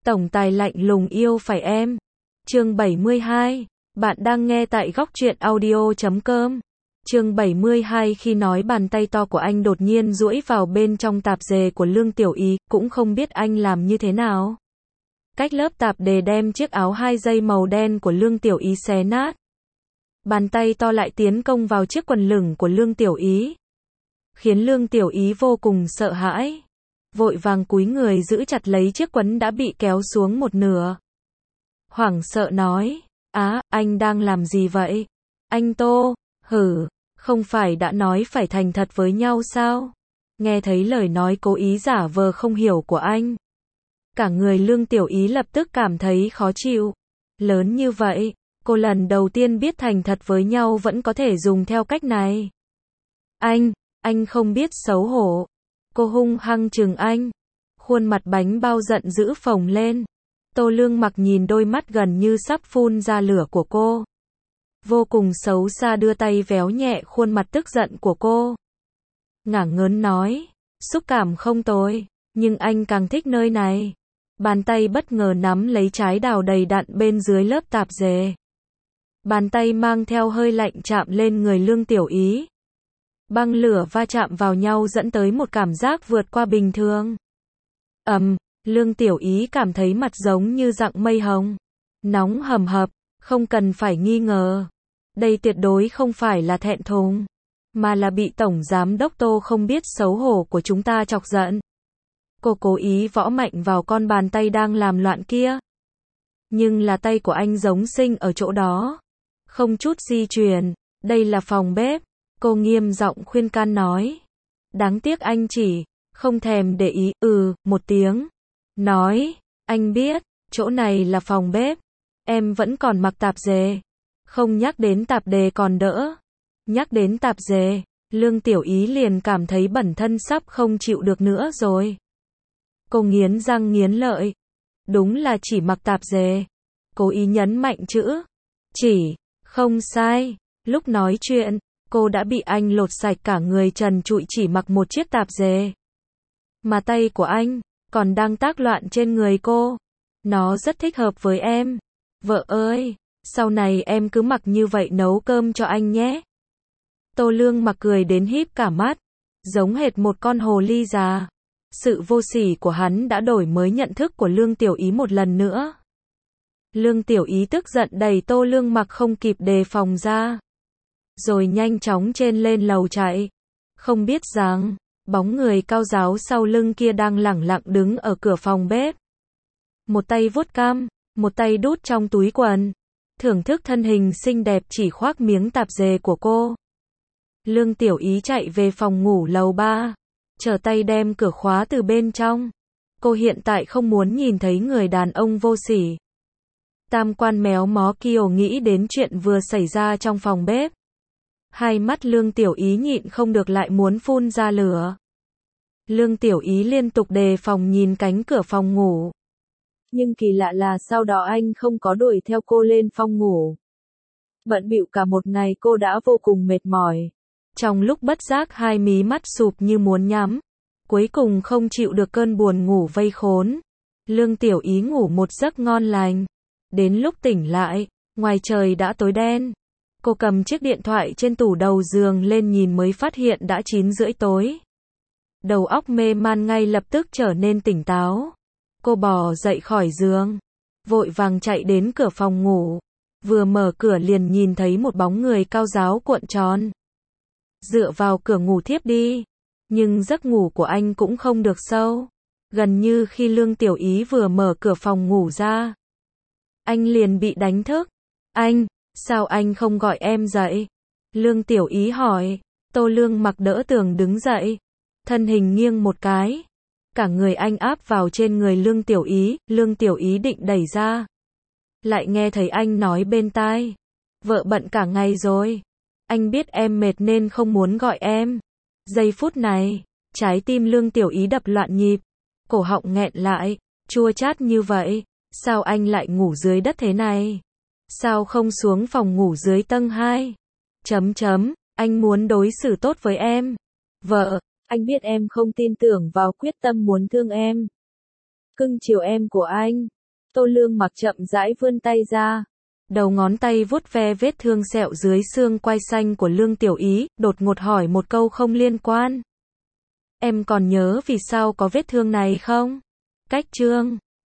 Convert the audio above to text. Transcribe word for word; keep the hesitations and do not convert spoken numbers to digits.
Tổng tài lạnh lùng yêu phải em. Chương bảy mươi hai. Bạn đang nghe tại góc truyện audio chấm com. Chương bảy mươi hai. Khi nói bàn tay to của anh đột nhiên duỗi vào bên trong tạp dề của Lương Tiểu Ý, cũng không biết anh làm như thế nào. Cách lớp tạp dề đem chiếc áo hai dây màu đen của Lương Tiểu Ý xé nát. Bàn tay to lại tiến công vào chiếc quần lửng của Lương Tiểu Ý, khiến Lương Tiểu Ý vô cùng sợ hãi. Vội vàng cúi người giữ chặt lấy chiếc quần đã bị kéo xuống một nửa. Hoảng sợ nói, á, anh đang làm gì vậy? Anh Tô, hử, không phải đã nói phải thành thật với nhau sao? Nghe thấy lời nói cố ý giả vờ không hiểu của anh, cả người Lương Tiểu Ý lập tức cảm thấy khó chịu. Lớn như vậy, cô lần đầu tiên biết thành thật với nhau vẫn có thể dùng theo cách này. Anh, anh không biết xấu hổ. Cô hung hăng trừng anh. Khuôn mặt bánh bao giận dữ phồng lên. Tô Lương Mặc nhìn đôi mắt gần như sắp phun ra lửa của cô, vô cùng xấu xa đưa tay véo nhẹ khuôn mặt tức giận của cô. Ngả ngớn nói, xúc cảm không tồi, nhưng anh càng thích nơi này. Bàn tay bất ngờ nắm lấy trái đào đầy đặn bên dưới lớp tạp dề. Bàn tay mang theo hơi lạnh chạm lên người Lương Tiểu Ý. Băng lửa va chạm vào nhau dẫn tới một cảm giác vượt qua bình thường. Ầm, um, Lương Tiểu Ý cảm thấy mặt giống như dặng mây hồng, nóng hầm hập, không cần phải nghi ngờ. Đây tuyệt đối không phải là thẹn thùng, mà là bị Tổng Giám Đốc Tô không biết xấu hổ của chúng ta chọc giận. Cô cố ý võ mạnh vào con bàn tay đang làm loạn kia. Nhưng là tay của anh giống sinh ở chỗ đó, không chút di chuyển. Đây là phòng bếp. Cô nghiêm giọng khuyên can nói. Đáng tiếc anh chỉ không thèm để ý, ừ, một tiếng. Nói, anh biết, chỗ này là phòng bếp. Em vẫn còn mặc tạp dề. Không nhắc đến tạp dề còn đỡ. Nhắc đến tạp dề, Lương Tiểu Ý liền cảm thấy bản thân sắp không chịu được nữa rồi. Cô nghiến răng nghiến lợi. Đúng là chỉ mặc tạp dề. Cố ý nhấn mạnh chữ chỉ, không sai. Lúc nói chuyện, cô đã bị anh lột sạch cả người trần trụi chỉ mặc một chiếc tạp dề. Mà tay của anh còn đang tác loạn trên người cô. Nó rất thích hợp với em. Vợ ơi, sau này em cứ mặc như vậy nấu cơm cho anh nhé. Tô Lương Mặc cười đến híp cả mắt, giống hệt một con hồ ly già. Sự vô sỉ của hắn đã đổi mới nhận thức của Lương Tiểu Ý một lần nữa. Lương Tiểu Ý tức giận đẩy Tô Lương Mặc không kịp đề phòng ra, rồi nhanh chóng trên lên lầu chạy. Không biết rằng, bóng người cao ráo sau lưng kia đang lẳng lặng đứng ở cửa phòng bếp. Một tay vuốt cằm, một tay đút trong túi quần, thưởng thức thân hình xinh đẹp chỉ khoác miếng tạp dề của cô. Lương Tiểu Ý chạy về phòng ngủ lầu ba, trở tay đem cửa khóa từ bên trong. Cô hiện tại không muốn nhìn thấy người đàn ông vô sỉ, tam quan méo mó kia nghĩ đến chuyện vừa xảy ra trong phòng bếp. Hai mắt Lương Tiểu Ý nhịn không được lại muốn phun ra lửa. Lương Tiểu Ý liên tục đề phòng nhìn cánh cửa phòng ngủ. Nhưng kỳ lạ là sau đó anh không có đuổi theo cô lên phòng ngủ. Bận bịu cả một ngày cô đã vô cùng mệt mỏi. Trong lúc bất giác hai mí mắt sụp như muốn nhắm. Cuối cùng không chịu được cơn buồn ngủ vây khốn. Lương Tiểu Ý ngủ một giấc ngon lành. Đến lúc tỉnh lại, ngoài trời đã tối đen. Cô cầm chiếc điện thoại trên tủ đầu giường lên nhìn mới phát hiện đã chín rưỡi tối. Đầu óc mê man ngay lập tức trở nên tỉnh táo. Cô bò dậy khỏi giường, vội vàng chạy đến cửa phòng ngủ. Vừa mở cửa liền nhìn thấy một bóng người cao ráo cuộn tròn. Dựa vào cửa ngủ thiếp đi. Nhưng giấc ngủ của anh cũng không được sâu. Gần như khi Lương Tiểu Ý vừa mở cửa phòng ngủ ra, anh liền bị đánh thức. Anh, sao anh không gọi em dậy? Lương Tiểu Ý hỏi. Tô Lương Mặc đỡ tường đứng dậy, thân hình nghiêng một cái, cả người anh áp vào trên người Lương Tiểu Ý. Lương Tiểu Ý định đẩy ra, lại nghe thấy anh nói bên tai, vợ bận cả ngày rồi, anh biết em mệt nên không muốn gọi em. Giây phút này, trái tim Lương Tiểu Ý đập loạn nhịp, cổ họng nghẹn lại, chua chát như vậy, sao anh lại ngủ dưới đất thế này? Sao không xuống phòng ngủ dưới tầng hai? Chấm chấm, anh muốn đối xử tốt với em. Vợ, anh biết em không tin tưởng vào quyết tâm muốn thương em, cưng chiều em của anh. Tô Lương Mặc chậm rãi vươn tay ra. Đầu ngón tay vuốt ve vết thương sẹo dưới xương quai xanh của Lương Tiểu Ý, đột ngột hỏi một câu không liên quan. Em còn nhớ vì sao có vết thương này không? Cách chương